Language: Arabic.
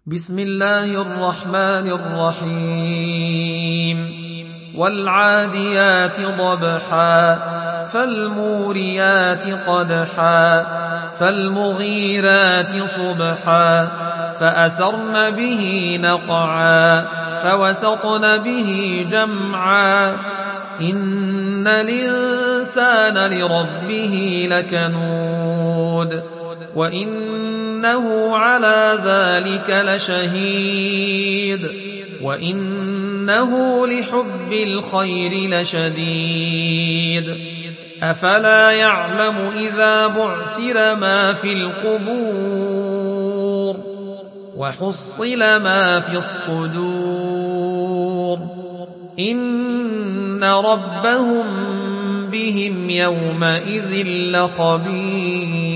بسم الله الرحمن الرحيم والعاديات ضبحا فالموريات قدحا فالمغيرات صبحا فأثرن به نقعا فوسطن به جمعا إن الإنسان لربه لكنود وإنه على ذلك لشهيد وإنه لحب الخير لشديد أفلا يعلم إذا بعثر ما في القبور وحصل ما في الصدور إن ربهم بهم يومئذ لخبير